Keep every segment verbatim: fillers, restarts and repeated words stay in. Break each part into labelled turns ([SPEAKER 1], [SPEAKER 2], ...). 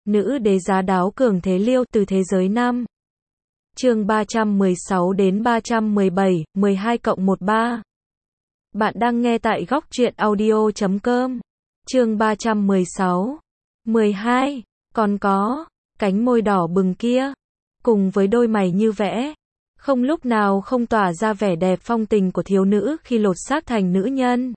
[SPEAKER 1] nữ đế giá đáo cường thế liêu từ thế giới nam. Chương ba trăm mười sáu đến ba trăm mười bảy, mười hai cộng mười ba. Bạn đang nghe tại góc truyện audio chấm com. Chương ba trăm mười sáu. mười hai. Còn có, cánh môi đỏ bừng kia, cùng với đôi mày như vẽ, không lúc nào không tỏa ra vẻ đẹp phong tình của thiếu nữ khi lột xác thành nữ nhân.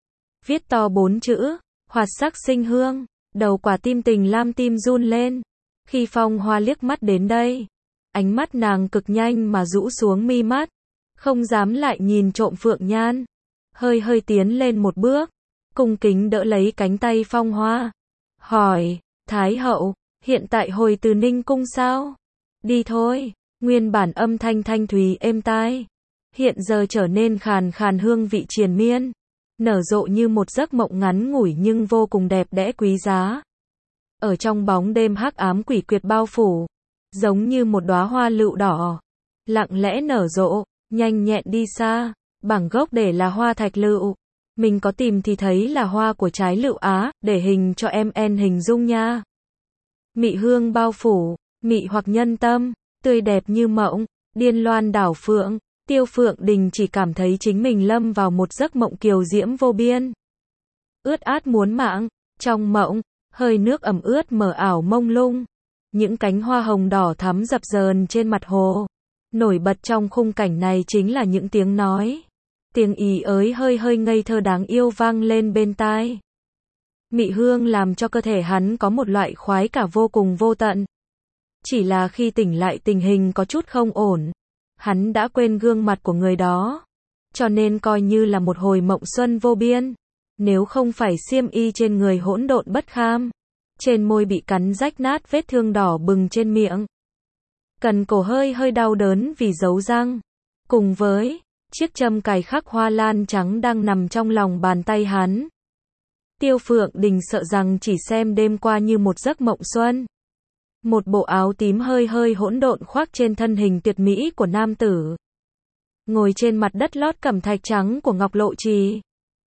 [SPEAKER 1] Viết to bốn chữ, hoạt sắc sinh hương, đầu quả tim tình lam tim run lên. Khi Phong Hoa liếc mắt đến đây, ánh mắt nàng cực nhanh mà rũ xuống mi mắt, không dám lại nhìn trộm Phượng Nhan. Hơi hơi tiến lên một bước, cung kính đỡ lấy cánh tay Phong Hoa. Hỏi, Thái hậu, hiện tại hồi từ Ninh cung sao? Đi thôi. Nguyên bản âm thanh thanh thúy êm tai, hiện giờ trở nên khàn khàn hương vị triền miên, nở rộ như một giấc mộng ngắn ngủi nhưng vô cùng đẹp đẽ quý giá. Ở trong bóng đêm hắc ám quỷ quyệt bao phủ, giống như một đóa hoa lựu đỏ, lặng lẽ nở rộ, nhanh nhẹn đi xa, bảng gốc để là hoa thạch lựu. Mình có tìm thì thấy là hoa của trái lựu Á, để hình cho em en hình dung nha. Mị hương bao phủ, mị hoặc nhân tâm, tươi đẹp như mộng, điên loan đảo phượng. Tiêu Phượng Đình chỉ cảm thấy chính mình lâm vào một giấc mộng kiều diễm vô biên. Ướt át muốn mạng, trong mộng, hơi nước ẩm ướt mờ ảo mông lung. Những cánh hoa hồng đỏ thắm dập dờn trên mặt hồ. Nổi bật trong khung cảnh này chính là những tiếng nói. Tiếng ý ới hơi hơi ngây thơ đáng yêu vang lên bên tai. Mị hương làm cho cơ thể hắn có một loại khoái cả vô cùng vô tận. Chỉ là khi tỉnh lại tình hình có chút không ổn. Hắn đã quên gương mặt của người đó, cho nên coi như là một hồi mộng xuân vô biên. Nếu không phải xiêm y trên người hỗn độn bất kham, trên môi bị cắn rách nát vết thương đỏ bừng trên miệng, cần cổ hơi hơi đau đớn vì dấu răng, cùng với chiếc châm cài khắc hoa lan trắng đang nằm trong lòng bàn tay hắn. Tiêu Phượng Đình sợ rằng chỉ xem đêm qua như một giấc mộng xuân. Một bộ áo tím hơi hơi hỗn độn khoác trên thân hình tuyệt mỹ của nam tử. Ngồi trên mặt đất lót cẩm thạch trắng của Ngọc Lộ Trì.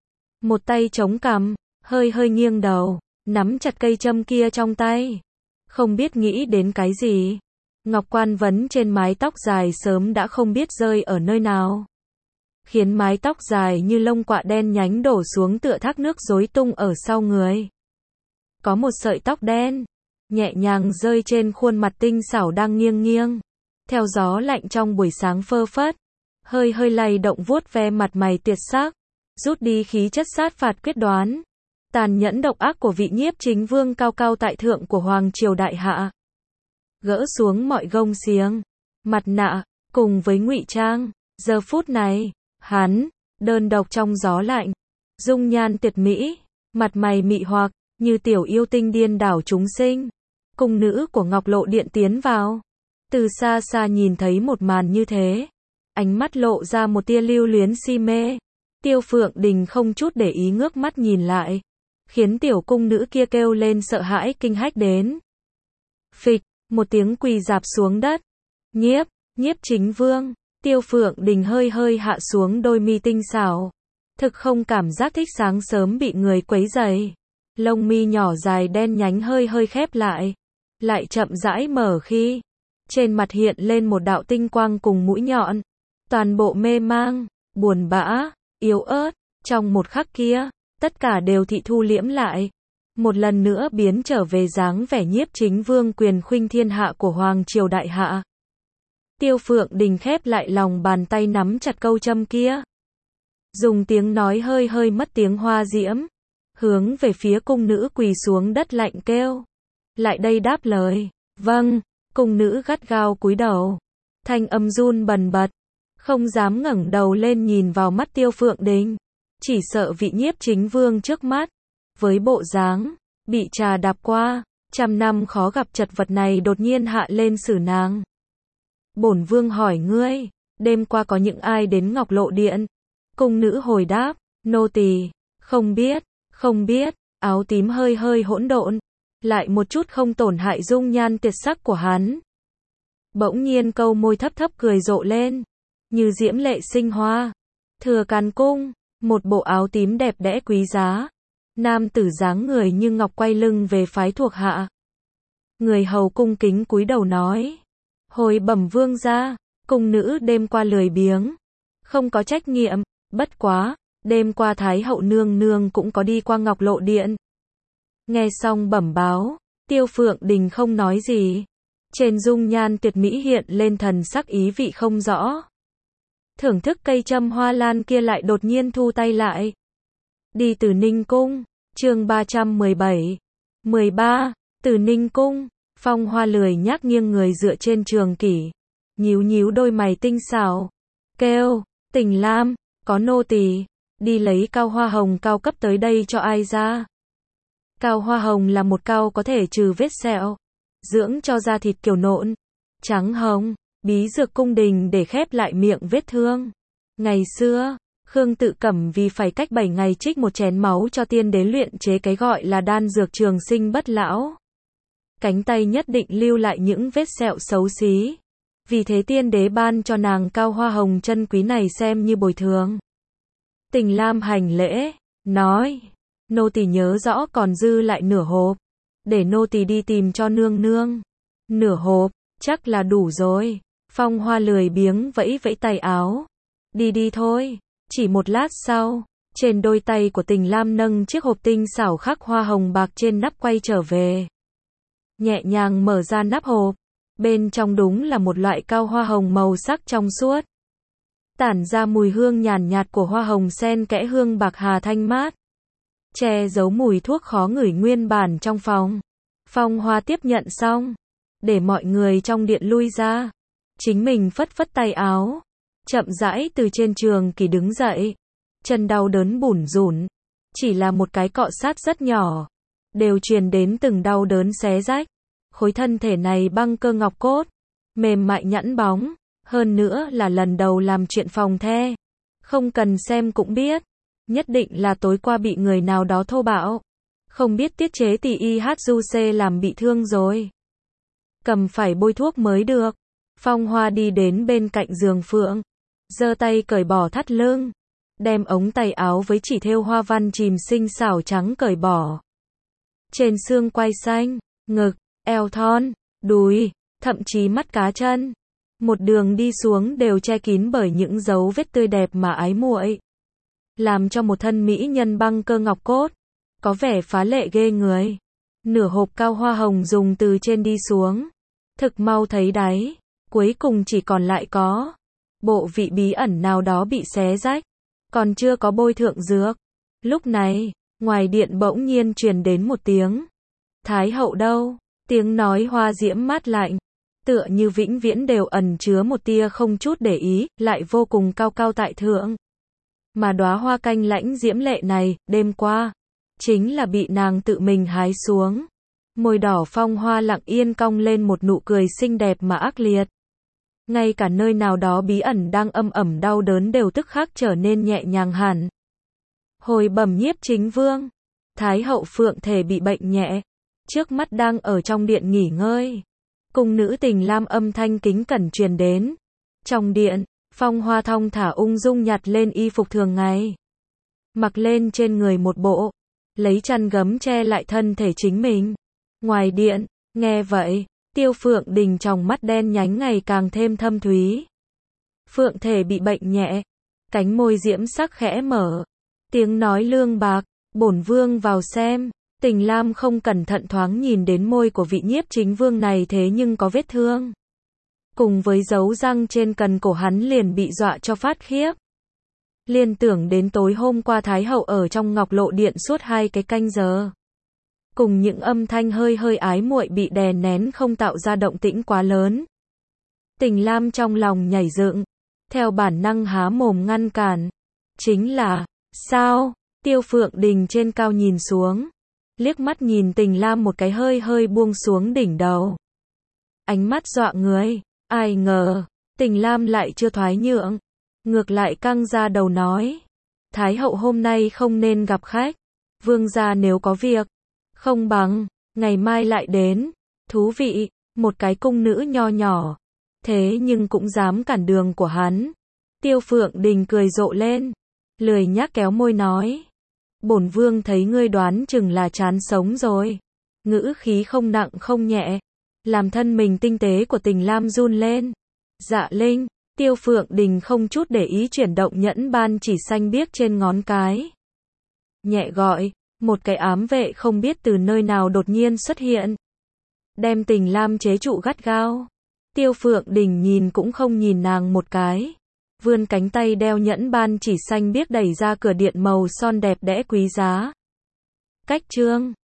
[SPEAKER 1] Một tay chống cằm, hơi hơi nghiêng đầu, nắm chặt cây châm kia trong tay. Không biết nghĩ đến cái gì. Ngọc quan vấn trên mái tóc dài sớm đã không biết rơi ở nơi nào. Khiến mái tóc dài như lông quạ đen nhánh đổ xuống tựa thác nước rối tung ở sau người. Có một sợi tóc đen nhẹ nhàng rơi trên khuôn mặt tinh xảo đang nghiêng nghiêng, theo gió lạnh trong buổi sáng phơ phất, hơi hơi lay động vuốt ve mặt mày tuyệt sắc, rút đi khí chất sát phạt quyết đoán, tàn nhẫn độc ác của vị nhiếp chính vương cao cao tại thượng của hoàng triều đại hạ. Gỡ xuống mọi gông xiềng, mặt nạ, cùng với ngụy trang, giờ phút này, hắn đơn độc trong gió lạnh, dung nhan tuyệt mỹ, mặt mày mị hoặc như tiểu yêu tinh điên đảo chúng sinh. Cung nữ của Ngọc Lộ Điện tiến vào. Từ xa xa nhìn thấy một màn như thế, ánh mắt lộ ra một tia lưu luyến si mê. Tiêu Phượng Đình không chút để ý ngước mắt nhìn lại, khiến tiểu cung nữ kia kêu lên sợ hãi kinh hách đến. Phịch, một tiếng quỳ rạp xuống đất. Nhiếp, nhiếp chính vương. Tiêu Phượng Đình hơi hơi hạ xuống đôi mi tinh xảo. Thực không cảm giác thích sáng sớm bị người quấy rầy. Lông mi nhỏ dài đen nhánh hơi hơi khép lại, lại chậm rãi mở khi trên mặt hiện lên một đạo tinh quang cùng mũi nhọn. Toàn bộ mê mang, buồn bã, yếu ớt, trong một khắc kia, tất cả đều thị thu liễm lại, một lần nữa biến trở về dáng vẻ nhiếp chính vương quyền khuynh thiên hạ của hoàng triều đại hạ. Tiêu Phượng Đình khép lại lòng bàn tay nắm chặt câu châm kia, dùng tiếng nói hơi hơi mất tiếng hoa diễm, hướng về phía cung nữ quỳ xuống đất lạnh kêu. Lại đây đáp lời. Vâng. Cung nữ gắt gao cúi đầu, thanh âm run bần bật, không dám ngẩng đầu lên nhìn vào mắt Tiêu Phượng Đình, chỉ sợ vị nhiếp chính vương trước mắt, với bộ dáng bị trà đạp qua, trăm năm khó gặp chật vật này đột nhiên hạ lên xử nàng. Bổn vương hỏi ngươi, đêm qua có những ai đến Ngọc Lộ Điện? Cung nữ hồi đáp, nô tỳ không biết. Không biết. Áo tím hơi hơi hỗn độn, lại một chút không tổn hại dung nhan tuyệt sắc của hắn. Bỗng nhiên câu môi thấp thấp cười rộ lên, như diễm lệ sinh hoa. Thừa Càn Cung, một bộ áo tím đẹp đẽ quý giá. Nam tử dáng người như ngọc quay lưng về phái thuộc hạ. Người hầu cung kính cúi đầu nói. Hồi bẩm vương gia, cung nữ đêm qua lười biếng, không có trách nhiệm, bất quá, đêm qua Thái hậu nương nương cũng có đi qua Ngọc Lộ Điện. Nghe xong bẩm báo, Tiêu Phượng Đình không nói gì. Trên dung nhan tuyệt mỹ hiện lên thần sắc ý vị không rõ. Thưởng thức cây châm hoa lan kia lại đột nhiên thu tay lại. Đi từ Ninh Cung, chương ba trăm mười bảy, mười ba, từ Ninh Cung, Phong Hoa lười nhác nghiêng người dựa trên trường kỷ, nhíu nhíu đôi mày tinh xảo, kêu, Tình Lam, có nô tỳ đi lấy cao hoa hồng cao cấp tới đây cho ai ra. Cao hoa hồng là một cao có thể trừ vết sẹo, dưỡng cho da thịt kiểu nộn, trắng hồng, bí dược cung đình để khép lại miệng vết thương. Ngày xưa, Khương Tự Cẩm vì phải cách bảy ngày trích một chén máu cho tiên đế luyện chế cái gọi là đan dược trường sinh bất lão. Cánh tay nhất định lưu lại những vết sẹo xấu xí. Vì thế tiên đế ban cho nàng cao hoa hồng chân quý này xem như bồi thường. Tình Lam hành lễ, nói, nô tỳ nhớ rõ còn dư lại nửa hộp, để nô tỳ đi tìm cho nương nương. Nửa hộp, chắc là đủ rồi. Phong Hoa lười biếng vẫy vẫy tay áo. Đi đi thôi. Chỉ một lát sau, trên đôi tay của Tình Lam nâng chiếc hộp tinh xảo khắc hoa hồng bạc trên nắp quay trở về. Nhẹ nhàng mở ra nắp hộp. Bên trong đúng là một loại cao hoa hồng màu sắc trong suốt. Tản ra mùi hương nhàn nhạt của hoa hồng xen kẽ hương bạc hà thanh mát. Che giấu mùi thuốc khó ngửi nguyên bản trong phòng. Phong Hoa tiếp nhận xong, để mọi người trong điện lui ra. Chính mình phất phất tay áo, chậm rãi từ trên trường kỷ đứng dậy. Chân đau đớn bủn rủn, chỉ là một cái cọ sát rất nhỏ, đều truyền đến từng đau đớn xé rách. Khối thân thể này băng cơ ngọc cốt, mềm mại nhẵn bóng, hơn nữa là lần đầu làm chuyện phòng the. Không cần xem cũng biết, nhất định là tối qua bị người nào đó thô bạo. Không biết tiết chế tỳ y hát du xê làm bị thương rồi. Cầm phải bôi thuốc mới được. Phong Hoa đi đến bên cạnh giường Phượng, giơ tay cởi bỏ thắt lưng, đem ống tay áo với chỉ thêu hoa văn chìm xinh xảo trắng cởi bỏ. Trên xương quai xanh, ngực, eo thon, đùi, thậm chí mắt cá chân, một đường đi xuống đều che kín bởi những dấu vết tươi đẹp mà ái muội, làm cho một thân mỹ nhân băng cơ ngọc cốt có vẻ phá lệ ghê người. Nửa hộp cao hoa hồng dùng từ trên đi xuống, thực mau thấy đáy, cuối cùng chỉ còn lại có bộ vị bí ẩn nào đó bị xé rách, còn chưa có bôi thượng dược. Lúc này, ngoài điện bỗng nhiên truyền đến một tiếng, Thái hậu đâu? Tiếng nói hoa diễm mát lạnh, tựa như vĩnh viễn đều ẩn chứa một tia không chút để ý, lại vô cùng cao cao tại thượng. Mà đóa hoa canh lãnh diễm lệ này, đêm qua, chính là bị nàng tự mình hái xuống. Môi đỏ Phong Hoa lặng yên cong lên một nụ cười xinh đẹp mà ác liệt. Ngay cả nơi nào đó bí ẩn đang âm ẩm đau đớn đều tức khắc trở nên nhẹ nhàng hẳn. Hồi bẩm Nhiếp Chính Vương, Thái hậu Phượng thể bị bệnh nhẹ, trước mắt đang ở trong điện nghỉ ngơi. Cung nữ Tình Lam âm thanh kính cẩn truyền đến. Trong điện, Phong Hoa thong thả ung dung nhặt lên y phục thường ngày, mặc lên trên người một bộ, lấy chăn gấm che lại thân thể chính mình. Ngoài điện, nghe vậy, Tiêu Phượng Đình trong mắt đen nhánh ngày càng thêm thâm thúy. Phượng thể bị bệnh nhẹ, cánh môi diễm sắc khẽ mở, tiếng nói lương bạc, bổn vương vào xem. Tình Lam không cẩn thận thoáng nhìn đến môi của vị Nhiếp Chính Vương này thế nhưng có vết thương. Cùng với dấu răng trên cần cổ hắn liền bị dọa cho phát khiếp. Liên tưởng đến tối hôm qua Thái hậu ở trong Ngọc Lộ Điện suốt hai cái canh giờ. Cùng những âm thanh hơi hơi ái muội bị đè nén không tạo ra động tĩnh quá lớn. Tình Lam trong lòng nhảy dựng, theo bản năng há mồm ngăn cản. Chính là, sao? Tiêu Phượng Đình trên cao nhìn xuống, liếc mắt nhìn Tình Lam một cái hơi hơi buông xuống đỉnh đầu. Ánh mắt dọa người, ai ngờ, Tình Lam lại chưa thoái nhượng, ngược lại căng ra đầu nói. Thái hậu hôm nay không nên gặp khách, vương gia nếu có việc, không bằng, ngày mai lại đến. Thú vị, một cái cung nữ nho nhỏ, thế nhưng cũng dám cản đường của hắn. Tiêu Phượng Đình cười rộ lên, lười nhác kéo môi nói. Bổn vương thấy ngươi đoán chừng là chán sống rồi. ngữ khí không nặng không nhẹ, làm thân mình tinh tế của Tình Lam run lên. Dạ Linh, Tiêu Phượng Đình không chút để ý chuyển động nhẫn ban chỉ xanh biếc trên ngón cái. Nhẹ gọi, một cái ám vệ không biết từ nơi nào đột nhiên xuất hiện. Đem Tình Lam chế trụ gắt gao. Tiêu Phượng Đình nhìn cũng không nhìn nàng một cái. Vươn cánh tay đeo nhẫn ban chỉ xanh biếc đẩy ra cửa điện màu son đẹp đẽ quý giá. Cách chương